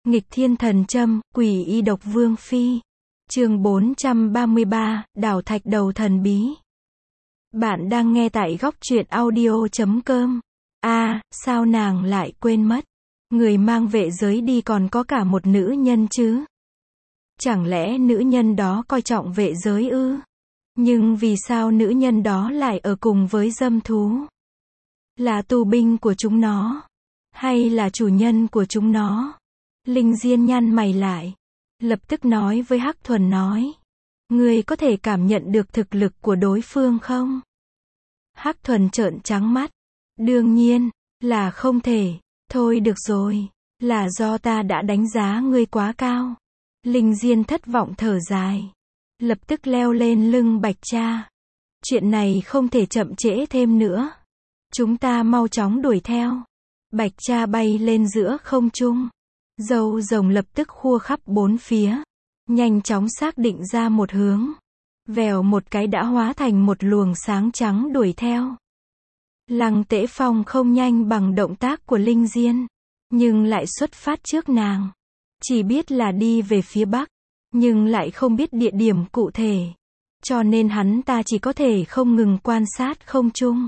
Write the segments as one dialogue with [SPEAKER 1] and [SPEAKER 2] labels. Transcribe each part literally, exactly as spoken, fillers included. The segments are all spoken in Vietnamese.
[SPEAKER 1] Nghịch thiên thần châm, quỷ y độc vương phi. Chương bốn trăm ba mươi ba, đảo thạch đầu thần bí. Bạn đang nghe tại góc truyện audio chấm com. A, à, sao nàng lại quên mất? Người mang vệ giới đi còn có cả một nữ nhân chứ? Chẳng lẽ nữ nhân đó coi trọng vệ giới ư? Nhưng vì sao nữ nhân đó lại ở cùng với dâm thú? Là tù binh của chúng nó? Hay là chủ nhân của chúng nó? Linh Diên nhăn mày lại. Lập tức nói với Hắc Thuần nói. Ngươi có thể cảm nhận được thực lực của đối phương không? Hắc Thuần trợn trắng mắt. Đương nhiên, là không thể. Thôi được rồi, là do ta đã đánh giá ngươi quá cao. Linh Diên thất vọng thở dài. Lập tức leo lên lưng Bạch Tra. Chuyện này không thể chậm trễ thêm nữa. Chúng ta mau chóng đuổi theo. Bạch Tra bay lên giữa không trung. Dâu rồng lập tức khua khắp bốn phía. Nhanh chóng xác định ra một hướng. Vèo một cái đã hóa thành một luồng sáng trắng đuổi theo. Lăng Tễ Phong không nhanh bằng động tác của Linh Diên. Nhưng lại xuất phát trước nàng. Chỉ biết là đi về phía bắc. Nhưng lại không biết địa điểm cụ thể. Cho nên hắn ta chỉ có thể không ngừng quan sát không trung.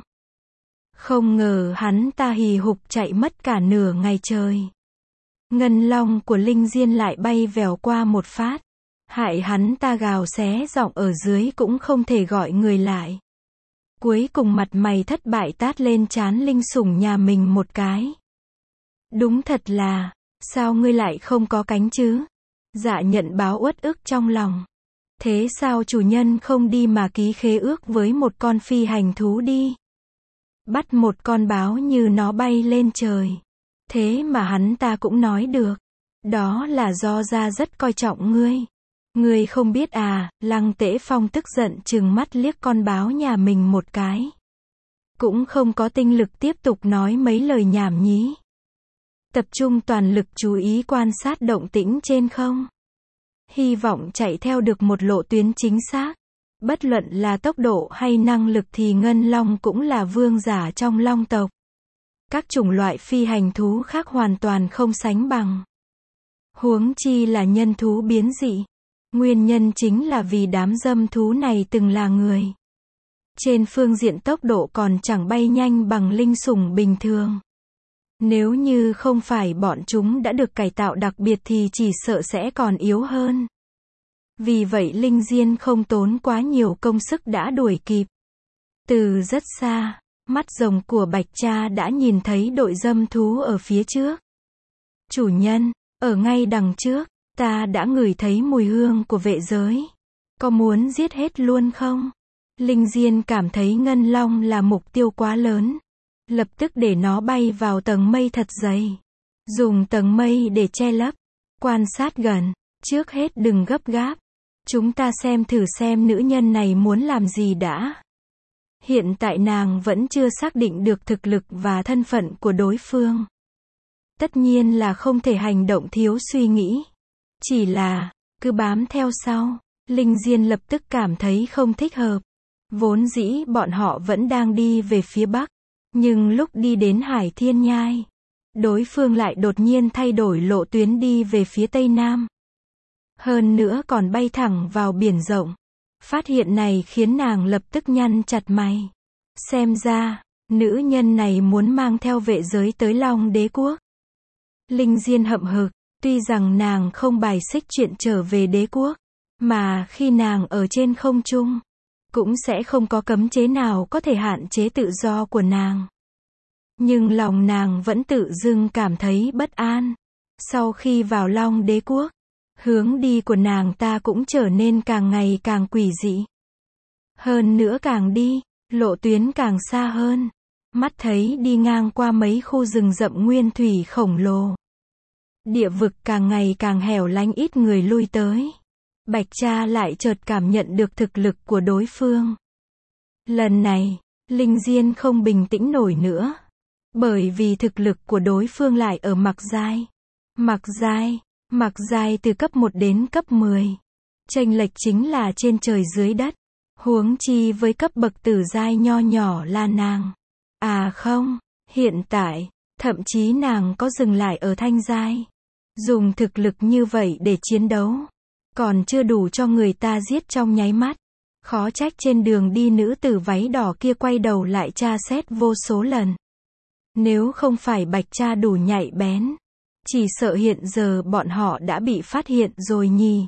[SPEAKER 1] Không ngờ hắn ta hì hục chạy mất cả nửa ngày trời. Ngân long của Linh Diên lại bay vèo qua một phát. Hại hắn ta gào xé giọng ở dưới cũng không thể gọi người lại. Cuối cùng mặt mày thất bại tát lên trán Linh Sủng nhà mình một cái. Đúng thật là, sao ngươi lại không có cánh chứ? Dạ nhận báo uất ức trong lòng. Thế sao chủ nhân không đi mà ký khế ước với một con phi hành thú đi? Bắt một con báo như nó bay lên trời. Thế mà hắn ta cũng nói được. Đó là do gia rất coi trọng ngươi. Ngươi không biết à? Lăng Tễ Phong tức giận trừng mắt liếc con báo nhà mình một cái. Cũng không có tinh lực tiếp tục nói mấy lời nhảm nhí. Tập trung toàn lực chú ý quan sát động tĩnh trên không. Hy vọng chạy theo được một lộ tuyến chính xác. Bất luận là tốc độ hay năng lực thì Ngân Long cũng là vương giả trong Long tộc. Các chủng loại phi hành thú khác hoàn toàn không sánh bằng. Huống chi là nhân thú biến dị. Nguyên nhân chính là vì đám dâm thú này từng là người. Trên phương diện tốc độ còn chẳng bay nhanh bằng linh sủng bình thường. Nếu như không phải bọn chúng đã được cải tạo đặc biệt thì chỉ sợ sẽ còn yếu hơn. Vì vậy Linh Diên không tốn quá nhiều công sức đã đuổi kịp. Từ rất xa, mắt rồng của Bạch Tra đã nhìn thấy đội dâm thú ở phía trước. Chủ nhân, ở ngay đằng trước, ta đã ngửi thấy mùi hương của vệ giới. Có muốn giết hết luôn không? Linh Diên cảm thấy Ngân Long là mục tiêu quá lớn. Lập tức để nó bay vào tầng mây thật dày. Dùng tầng mây để che lấp. Quan sát gần. Trước hết đừng gấp gáp. Chúng ta xem thử xem nữ nhân này muốn làm gì đã. Hiện tại nàng vẫn chưa xác định được thực lực và thân phận của đối phương. Tất nhiên là không thể hành động thiếu suy nghĩ. Chỉ là, cứ bám theo sau. Linh Diên lập tức cảm thấy không thích hợp. Vốn dĩ bọn họ vẫn đang đi về phía bắc. Nhưng lúc đi đến Hải Thiên Nhai, đối phương lại đột nhiên thay đổi lộ tuyến đi về phía tây nam. Hơn nữa còn bay thẳng vào biển rộng. Phát hiện này khiến nàng lập tức nhăn chặt mày. Xem ra, nữ nhân này muốn mang theo vệ giới tới Long Đế Quốc. Linh Diên hậm hực, tuy rằng nàng không bài xích chuyện trở về đế quốc, mà khi nàng ở trên không trung, cũng sẽ không có cấm chế nào có thể hạn chế tự do của nàng. Nhưng lòng nàng vẫn tự dưng cảm thấy bất an. Sau khi vào Long Đế Quốc, hướng đi của nàng ta cũng trở nên càng ngày càng quỷ dị. Hơn nữa càng đi, lộ tuyến càng xa hơn. Mắt thấy đi ngang qua mấy khu rừng rậm nguyên thủy khổng lồ. Địa vực càng ngày càng hẻo lánh ít người lui tới. Bạch Tra lại chợt cảm nhận được thực lực của đối phương. Lần này, Linh Diên không bình tĩnh nổi nữa. Bởi vì thực lực của đối phương lại ở mặc giai. Mặc giai, mặc giai từ cấp một đến cấp mười. Chênh lệch chính là trên trời dưới đất. Huống chi với cấp bậc tử giai nho nhỏ là nàng. À không, hiện tại, thậm chí nàng có dừng lại ở thanh giai. Dùng thực lực như vậy để chiến đấu, còn chưa đủ cho người ta giết trong nháy mắt. Khó trách trên đường đi nữ tử váy đỏ kia quay đầu lại tra xét vô số lần. Nếu không phải Bạch Cha đủ nhạy bén, chỉ sợ hiện giờ bọn họ đã bị phát hiện rồi nhỉ.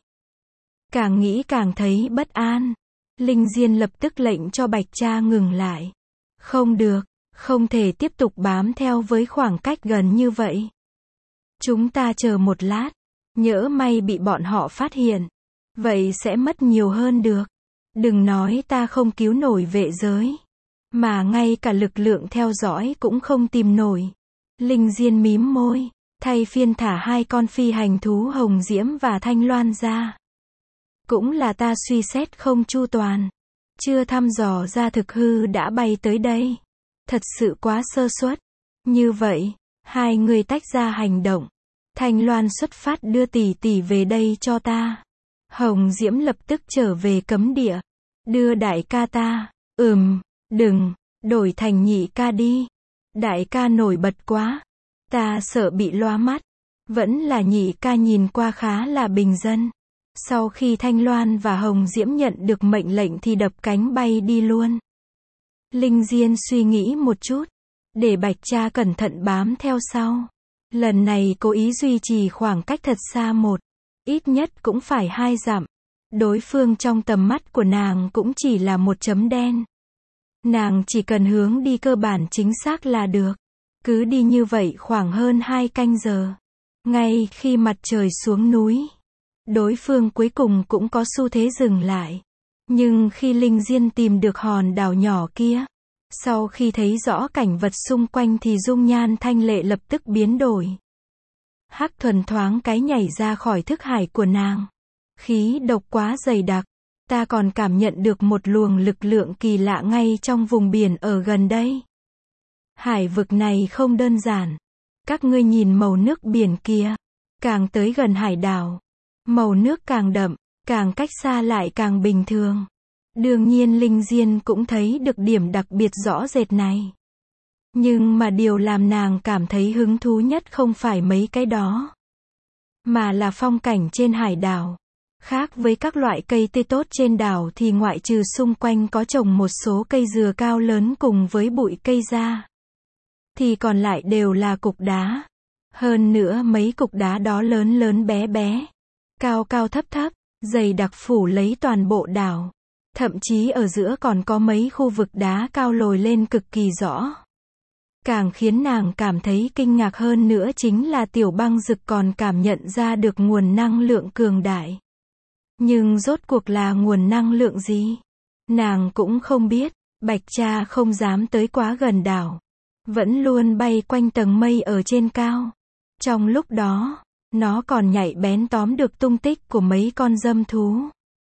[SPEAKER 1] Càng nghĩ càng thấy bất an. Linh Diên lập tức lệnh cho Bạch Cha ngừng lại. Không được, không thể tiếp tục bám theo với khoảng cách gần như vậy. Chúng ta chờ một lát, nhỡ may bị bọn họ phát hiện, vậy sẽ mất nhiều hơn được. Đừng nói ta không cứu nổi vệ giới, mà ngay cả lực lượng theo dõi cũng không tìm nổi. Linh Diên mím môi, thay phiên thả hai con phi hành thú Hồng Diễm và Thanh Loan ra. Cũng là ta suy xét không chu toàn, chưa thăm dò ra thực hư đã bay tới đây. Thật sự quá sơ suất. Như vậy, hai người tách ra hành động. Thanh Loan xuất phát đưa tỷ tỷ về đây cho ta. Hồng Diễm lập tức trở về cấm địa. Đưa đại ca ta. Ừm, đừng, đổi thành nhị ca đi. Đại ca nổi bật quá. Ta sợ bị loa mắt. Vẫn là nhị ca nhìn qua khá là bình dân. Sau khi Thanh Loan và Hồng Diễm nhận được mệnh lệnh thì đập cánh bay đi luôn. Linh Diên suy nghĩ một chút, để Bạch Cha cẩn thận bám theo sau. Lần này cố ý duy trì khoảng cách thật xa một, ít nhất cũng phải hai dặm. Đối phương trong tầm mắt của nàng cũng chỉ là một chấm đen. Nàng chỉ cần hướng đi cơ bản chính xác là được. Cứ đi như vậy khoảng hơn hai canh giờ. Ngay khi mặt trời xuống núi, đối phương cuối cùng cũng có xu thế dừng lại. Nhưng khi Linh Diên tìm được hòn đảo nhỏ kia, sau khi thấy rõ cảnh vật xung quanh thì dung nhan thanh lệ lập tức biến đổi. Hắc Thuần thoáng cái nhảy ra khỏi thức hải của nàng. Khí độc quá dày đặc, ta còn cảm nhận được một luồng lực lượng kỳ lạ ngay trong vùng biển ở gần đây. Hải vực này không đơn giản. Các ngươi nhìn màu nước biển kia, càng tới gần hải đảo, màu nước càng đậm, càng cách xa lại càng bình thường. Đương nhiên Linh Diên cũng thấy được điểm đặc biệt rõ rệt này. Nhưng mà điều làm nàng cảm thấy hứng thú nhất không phải mấy cái đó, mà là phong cảnh trên hải đảo. Khác với các loại cây tươi tốt trên đảo thì ngoại trừ xung quanh có trồng một số cây dừa cao lớn cùng với bụi cây ra, thì còn lại đều là cục đá. Hơn nữa mấy cục đá đó lớn lớn bé bé, cao cao thấp thấp, dày đặc phủ lấy toàn bộ đảo. Thậm chí ở giữa còn có mấy khu vực đá cao lồi lên cực kỳ rõ. Càng khiến nàng cảm thấy kinh ngạc hơn nữa chính là Tiểu Băng Dực còn cảm nhận ra được nguồn năng lượng cường đại. Nhưng rốt cuộc là nguồn năng lượng gì? Nàng cũng không biết. Bạch Cha không dám tới quá gần đảo, vẫn luôn bay quanh tầng mây ở trên cao. Trong lúc đó, nó còn nhạy bén tóm được tung tích của mấy con dâm thú.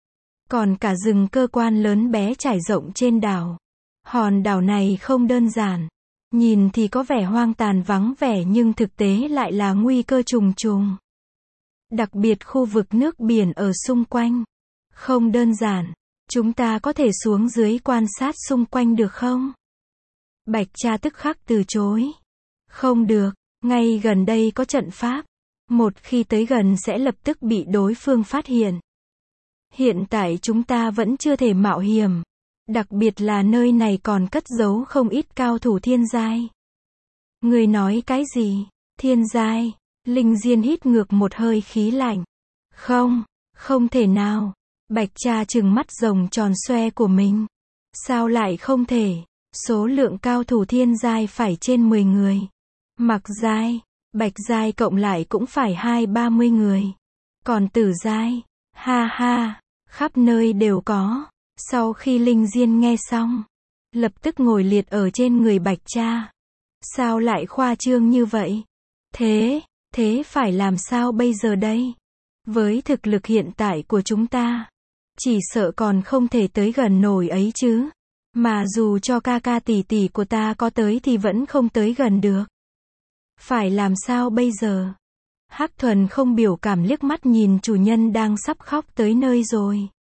[SPEAKER 1] Còn cả rừng cơ quan lớn bé trải rộng trên đảo. Hòn đảo này không đơn giản. Nhìn thì có vẻ hoang tàn vắng vẻ nhưng thực tế lại là nguy cơ trùng trùng. Đặc biệt khu vực nước biển ở xung quanh. Không đơn giản. Chúng ta có thể xuống dưới quan sát xung quanh được không? Bạch Cha tức khắc từ chối. Không được, ngay gần đây có trận pháp. Một khi tới gần sẽ lập tức bị đối phương phát hiện. Hiện tại chúng ta vẫn chưa thể mạo hiểm. Đặc biệt là nơi này còn cất giấu không ít cao thủ thiên giai. Người nói cái gì? Thiên giai? Linh Diên hít ngược một hơi khí lạnh. Không, không thể nào. Bạch Cha trừng mắt rồng tròn xoe của mình. Sao lại không thể? Số lượng cao thủ thiên giai phải trên mười người. Mặc giai, bạch giai cộng lại cũng phải hai ba mươi người. Còn tử giai, ha ha, khắp nơi đều có. Sau khi Linh Diên nghe xong, lập tức ngồi liệt ở trên người Bạch Cha. Sao lại khoa trương như vậy? Thế, thế phải làm sao bây giờ đây? Với thực lực hiện tại của chúng ta, chỉ sợ còn không thể tới gần nổi ấy chứ. Mà dù cho ca ca tỷ tỷ của ta có tới thì vẫn không tới gần được. Phải làm sao bây giờ? Hắc Thuần không biểu cảm liếc mắt nhìn chủ nhân đang sắp khóc tới nơi rồi.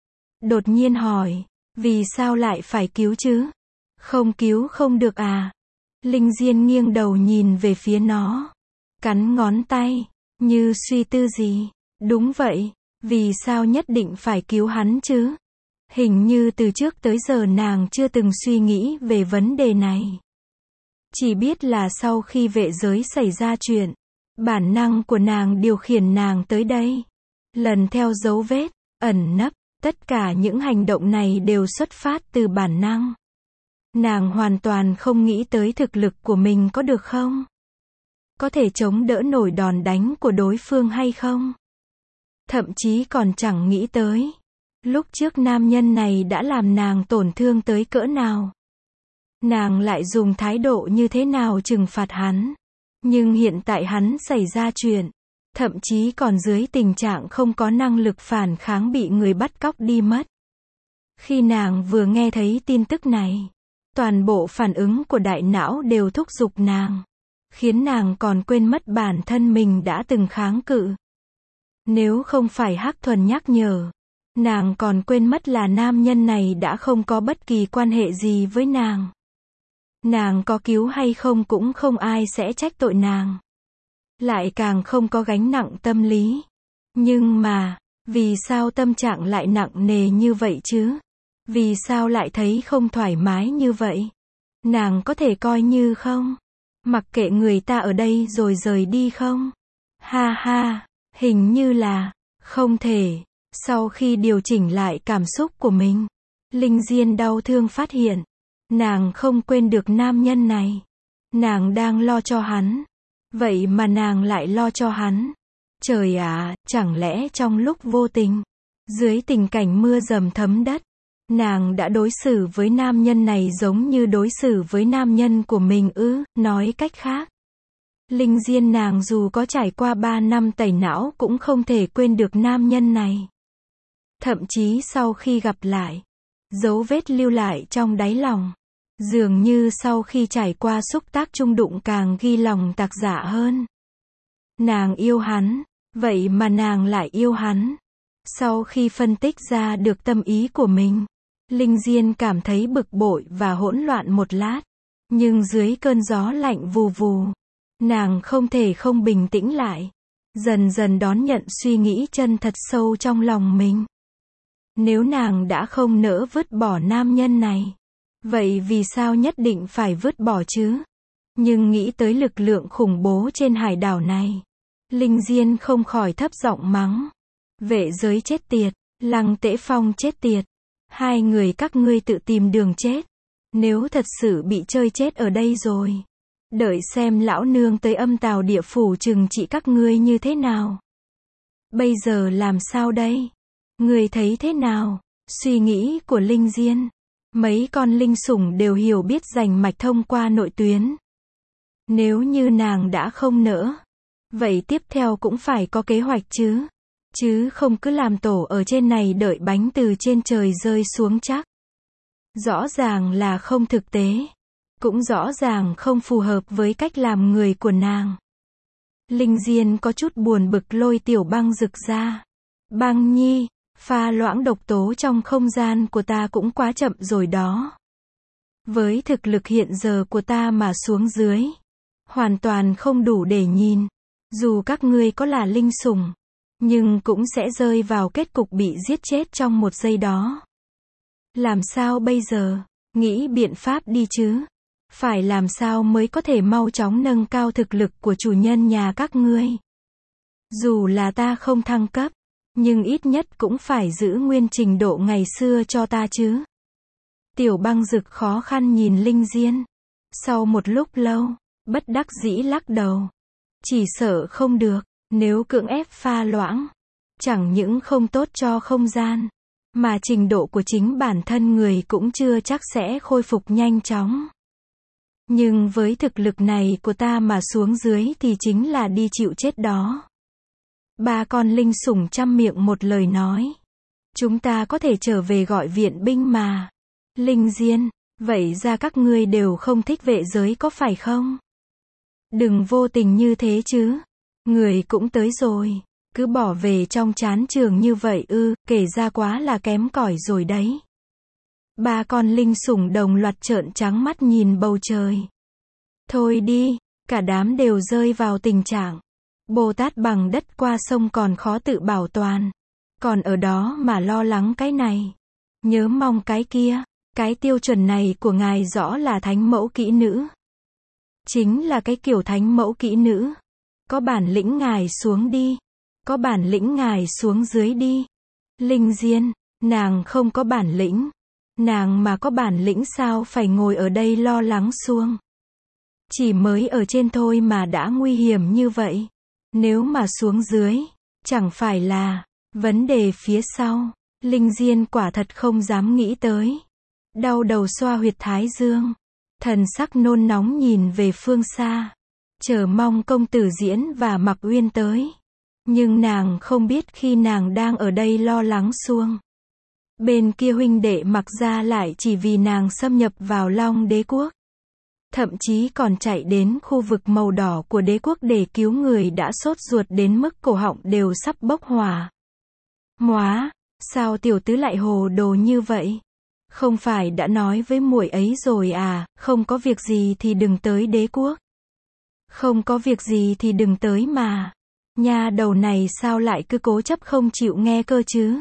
[SPEAKER 1] Đột nhiên hỏi, vì sao lại phải cứu chứ? Không cứu không được à? Linh Diên nghiêng đầu nhìn về phía nó, cắn ngón tay. như suy tư gì. Đúng vậy, vì sao nhất định phải cứu hắn chứ? Hình như từ trước tới giờ nàng chưa từng suy nghĩ về vấn đề này. Chỉ biết là sau khi vệ giới xảy ra chuyện, bản năng của nàng điều khiển nàng tới đây. Lần theo dấu vết, ẩn nấp, tất cả những hành động này đều xuất phát từ bản năng. Nàng hoàn toàn không nghĩ tới thực lực của mình có được không? Có thể chống đỡ nổi đòn đánh của đối phương hay không? Thậm chí còn chẳng nghĩ tới. Lúc trước nam nhân này đã làm nàng tổn thương tới cỡ nào? Nàng lại dùng thái độ như thế nào trừng phạt hắn? Nhưng hiện tại hắn xảy ra chuyện, thậm chí còn dưới tình trạng không có năng lực phản kháng bị người bắt cóc đi mất. Khi nàng vừa nghe thấy tin tức này, toàn bộ phản ứng của đại não đều thúc giục nàng, khiến nàng còn quên mất bản thân mình đã từng kháng cự. Nếu không phải Hắc Thuần nhắc nhở, nàng còn quên mất là nam nhân này đã không có bất kỳ quan hệ gì với nàng. Nàng có cứu hay không cũng không ai sẽ trách tội nàng. Lại càng không có gánh nặng tâm lý. Nhưng mà, vì sao tâm trạng lại nặng nề như vậy chứ? Vì sao lại thấy không thoải mái như vậy? Nàng có thể coi như không? Mặc kệ người ta ở đây rồi rời đi không? Ha ha, hình như là, không thể. Sau khi điều chỉnh lại cảm xúc của mình, Linh Diên đau thương phát hiện, nàng không quên được nam nhân này. Nàng đang lo cho hắn. Vậy mà nàng lại lo cho hắn. Trời ạ, chẳng lẽ trong lúc vô tình, dưới tình cảnh mưa dầm thấm đất, nàng đã đối xử với nam nhân này giống như đối xử với nam nhân của mình ư? Nói cách khác, Linh Diên nàng dù có trải qua ba năm tẩy não cũng không thể quên được nam nhân này. Thậm chí sau khi gặp lại, dấu vết lưu lại trong đáy lòng, dường như sau khi trải qua xúc tác chung đụng càng ghi lòng tạc dạ hơn. Nàng yêu hắn, vậy mà nàng lại yêu hắn. Sau khi phân tích ra được tâm ý của mình, Linh Diên cảm thấy bực bội và hỗn loạn một lát. Nhưng dưới cơn gió lạnh vù vù, nàng không thể không bình tĩnh lại. Dần dần đón nhận suy nghĩ chân thật sâu trong lòng mình. Nếu nàng đã không nỡ vứt bỏ nam nhân này, vậy vì sao nhất định phải vứt bỏ chứ? Nhưng nghĩ tới lực lượng khủng bố trên hải đảo này, Linh Diên không khỏi thấp giọng mắng. Vệ giới chết tiệt, Lăng Tễ Phong chết tiệt. Hai người các ngươi tự tìm đường chết. Nếu thật sự bị chơi chết ở đây rồi, đợi xem lão nương tới âm tào địa phủ trừng trị các ngươi như thế nào. Bây giờ làm sao đây? Ngươi thấy thế nào? Suy nghĩ của Linh Diên. Mấy con linh sủng đều hiểu biết rành mạch thông qua nội tuyến. Nếu như nàng đã không nỡ, vậy tiếp theo cũng phải có kế hoạch chứ. Chứ không cứ làm tổ ở trên này đợi bánh từ trên trời rơi xuống chắc. Rõ ràng là không thực tế. Cũng rõ ràng không phù hợp với cách làm người của nàng. Linh Diên có chút buồn bực lôi Tiểu Băng Dực ra. Băng nhi, pha loãng độc tố trong không gian của ta cũng quá chậm rồi đó. Với thực lực hiện giờ của ta mà xuống dưới, hoàn toàn không đủ để nhìn. Dù các ngươi có là linh sủng, nhưng cũng sẽ rơi vào kết cục bị giết chết trong một giây đó. Làm sao bây giờ? Nghĩ biện pháp đi chứ. Phải làm sao mới có thể mau chóng nâng cao thực lực của chủ nhân nhà các ngươi. Dù là ta không thăng cấp, nhưng ít nhất cũng phải giữ nguyên trình độ ngày xưa cho ta chứ. Tiểu Băng Dực khó khăn nhìn Linh Diên. Sau một lúc lâu, bất đắc dĩ lắc đầu. Chỉ sợ không được, nếu cưỡng ép pha loãng, chẳng những không tốt cho không gian, mà trình độ của chính bản thân người cũng chưa chắc sẽ khôi phục nhanh chóng. Nhưng với thực lực này của ta mà xuống dưới thì chính là đi chịu chết đó. Ba con linh sủng chăm miệng một lời nói. Chúng ta có thể trở về gọi viện binh mà. Linh Diên, vậy ra các ngươi đều không thích vệ giới có phải không? Đừng vô tình như thế chứ. Người cũng tới rồi. Cứ bỏ về trong chán trường như vậy ư, kể ra quá là kém cỏi rồi đấy. Ba con linh sủng đồng loạt trợn trắng mắt nhìn bầu trời. Thôi đi, cả đám đều rơi vào tình trạng Bồ Tát bằng đất qua sông còn khó tự bảo toàn. Còn ở đó mà lo lắng cái này. Nhớ mong cái kia. Cái tiêu chuẩn này của ngài rõ là thánh mẫu kỹ nữ. Chính là cái kiểu thánh mẫu kỹ nữ. Có bản lĩnh ngài xuống đi. Có bản lĩnh ngài xuống dưới đi. Linh Diên, nàng không có bản lĩnh. Nàng mà có bản lĩnh sao phải ngồi ở đây lo lắng xuông. Chỉ mới ở trên thôi mà đã nguy hiểm như vậy. Nếu mà xuống dưới, chẳng phải là vấn đề phía sau. Linh Diên quả thật không dám nghĩ tới. Đau đầu xoa huyệt thái dương. Thần sắc nôn nóng nhìn về phương xa. Chờ mong công tử Diễn và Mặc Uyên tới. Nhưng nàng không biết khi nàng đang ở đây lo lắng xuông. Bên kia huynh đệ Mặc gia lại chỉ vì nàng xâm nhập vào Long Đế quốc. Thậm chí còn chạy đến khu vực màu đỏ của đế quốc để cứu người đã sốt ruột đến mức cổ họng đều sắp bốc hỏa. Móa, sao tiểu tứ lại hồ đồ như vậy? Không phải đã nói với muội ấy rồi à, không có việc gì thì đừng tới đế quốc. Không có việc gì thì đừng tới mà. Nha đầu này sao lại cứ cố chấp không chịu nghe cơ chứ?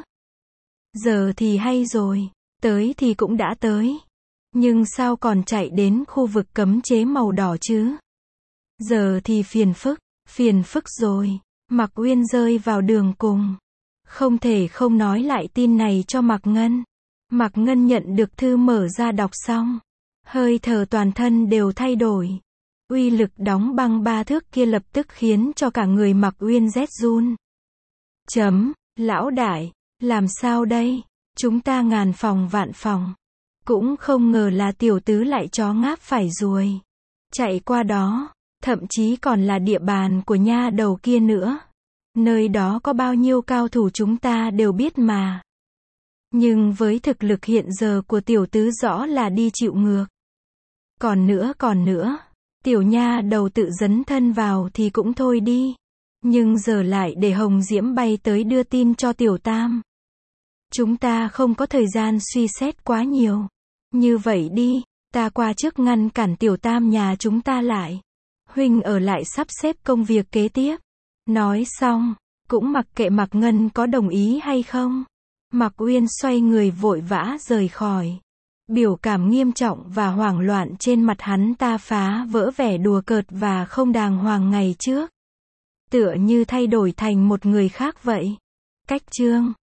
[SPEAKER 1] Giờ thì hay rồi, tới thì cũng đã tới. Nhưng sao còn chạy đến khu vực cấm chế màu đỏ chứ? Giờ thì phiền phức, phiền phức rồi. Mặc Uyên rơi vào đường cùng. Không thể không nói lại tin này cho Mặc Ngân. Mặc Ngân nhận được thư mở ra đọc xong. Hơi thở toàn thân đều thay đổi. Uy lực đóng băng ba thước kia lập tức khiến cho cả người Mặc Uyên rét run. Chấm, lão đại, làm sao đây? Chúng ta ngàn phòng vạn phòng. Cũng không ngờ là tiểu tứ lại chó ngáp phải ruồi. Chạy qua đó, thậm chí còn là địa bàn của nha đầu kia nữa. Nơi đó có bao nhiêu cao thủ chúng ta đều biết mà. Nhưng với thực lực hiện giờ của tiểu tứ rõ là đi chịu ngược. Còn nữa còn nữa, tiểu nha đầu tự dấn thân vào thì cũng thôi đi. Nhưng giờ lại để Hồng Diễm bay tới đưa tin cho tiểu tam. Chúng ta không có thời gian suy xét quá nhiều. Như vậy đi, ta qua trước ngăn cản tiểu tam nhà chúng ta lại. Huynh ở lại sắp xếp công việc kế tiếp. Nói xong, cũng mặc kệ Mặc Ngân có đồng ý hay không. Mặc Uyên xoay người vội vã rời khỏi. Biểu cảm nghiêm trọng và hoảng loạn trên mặt hắn ta phá vỡ vẻ đùa cợt và không đàng hoàng ngày trước. Tựa như thay đổi thành một người khác vậy. Cách chương